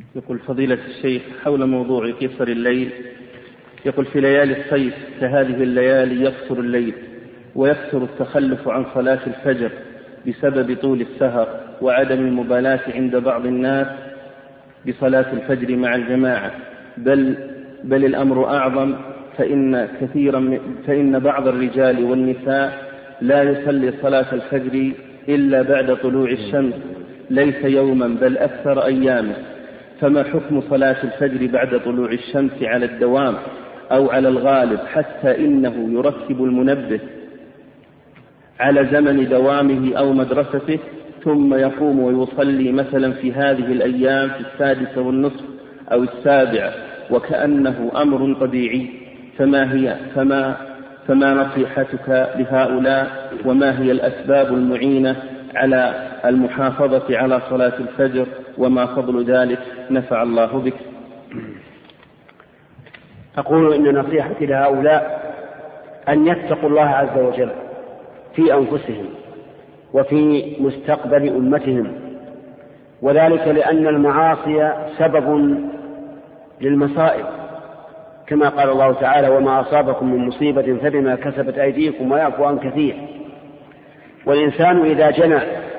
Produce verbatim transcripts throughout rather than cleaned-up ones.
يقول فضيلة الشيخ حول موضوع قصر الليل، يقول في ليالي الصيف كهذه الليالي يقصر الليل ويكثر التخلف عن صلاة الفجر بسبب طول السهر وعدم المبالاة عند بعض الناس بصلاة الفجر مع الجماعة، بل, بل الأمر أعظم، فإن, كثيرا فإن بعض الرجال والنساء لا يصلي صلاة الفجر إلا بعد طلوع الشمس ليس يوما بل أكثر أيامه، فما حكم صلاة الفجر بعد طلوع الشمس على الدوام أو على الغالب، حتى إنه يرتب المنبه على زمن دوامه أو مدرسته ثم يقوم ويصلي مثلا في هذه الأيام في السادسة والنصف أو السابعة وكأنه أمر طبيعي، فما هي فما فما نصيحتك لهؤلاء، وما هي الأسباب المعينة على المحافظة على صلاة الفجر، وما فضل ذلك؟ نفع الله بك. أقول إن نصيحتي لهؤلاء أن يتقوا الله عز وجل في أنفسهم وفي مستقبل أمتهم، وذلك لأن المعاصي سبب للمصائب، كما قال الله تعالى: وما أصابكم من مصيبة فبما كسبت أيديكم ويعفو عن كثير. والإنسان إذا جنى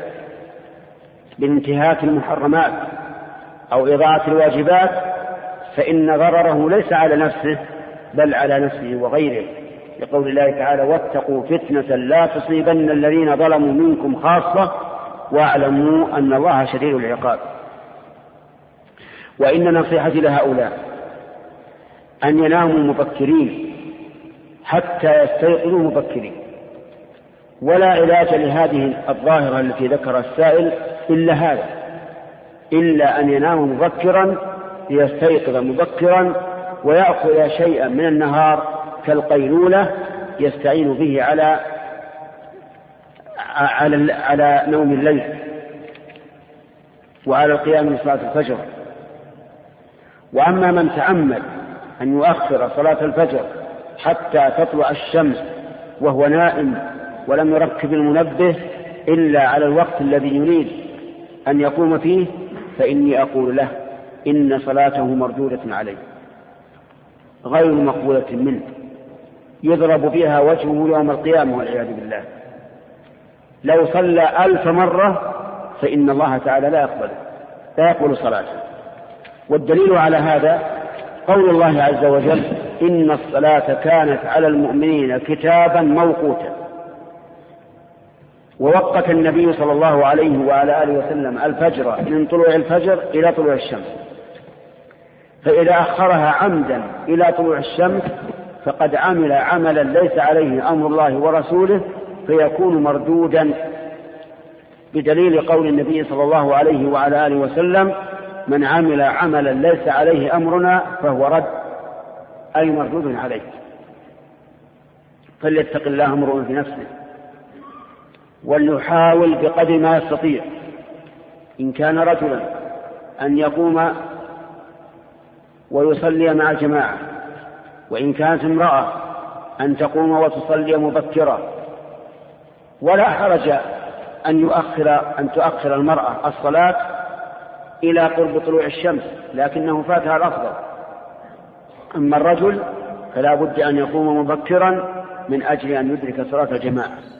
بانتهاك المحرمات أو إضاعة الواجبات فإن ضرره ليس على نفسه بل على نفسه وغيره، يقول الله تعالى: واتقوا فتنة لا تصيبن الذين ظلموا منكم خاصة واعلموا أن الله شديد العقاب. وإن نصيحتي لهؤلاء أن يناموا مبكرين حتى يستيقظوا مبكرين، ولا علاج لهذه الظاهرة التي ذكر السائل إلا هذا، إلا أن ينام مبكرا ليستيقظ مبكرا ويأخذ شيئا من النهار كالقيلولة يستعين به على على على نوم الليل وعلى القيام من صلاة الفجر. وأما من تأمل أن يؤخر صلاة الفجر حتى تطلع الشمس وهو نائم ولم يركب المنبه إلا على الوقت الذي يريد أن يقوم فيه، فإني أقول له إن صلاته مردودة عليه غير مقبولة منه، يضرب بها وجهه يوم القيامة والعياذ بالله. لو صلى ألف مرة فإن الله تعالى لا يقبل لا يقبل صلاته. والدليل على هذا قول الله عز وجل: إن الصلاة كانت على المؤمنين كتابا موقوتا. ووقت النبي صلى الله عليه وعلى آله وسلم الفجر من طلوع الفجر إلى طلوع الشمس، فإذا أخرها عمدا إلى طلوع الشمس فقد عمل عملا ليس عليه أمر الله ورسوله فيكون مردودا، بدليل قول النبي صلى الله عليه وعلى آله وسلم: من عمل عملا ليس عليه أمرنا فهو رد، أي مردود عليه. فليتق الله امرؤ في نفسه وليحاول بقدر ما يستطيع إن كان رجلا أن يقوم ويصلي مع الجماعة، وإن كانت امرأة أن تقوم وتصلي مبكرا، ولا حرج أن يؤخر أن تؤخر المرأة الصلاة إلى قرب طلوع الشمس، لكنه فاتها الأفضل. أما الرجل فلا بد أن يقوم مبكرا من أجل أن يدرك صلاة الجماعة.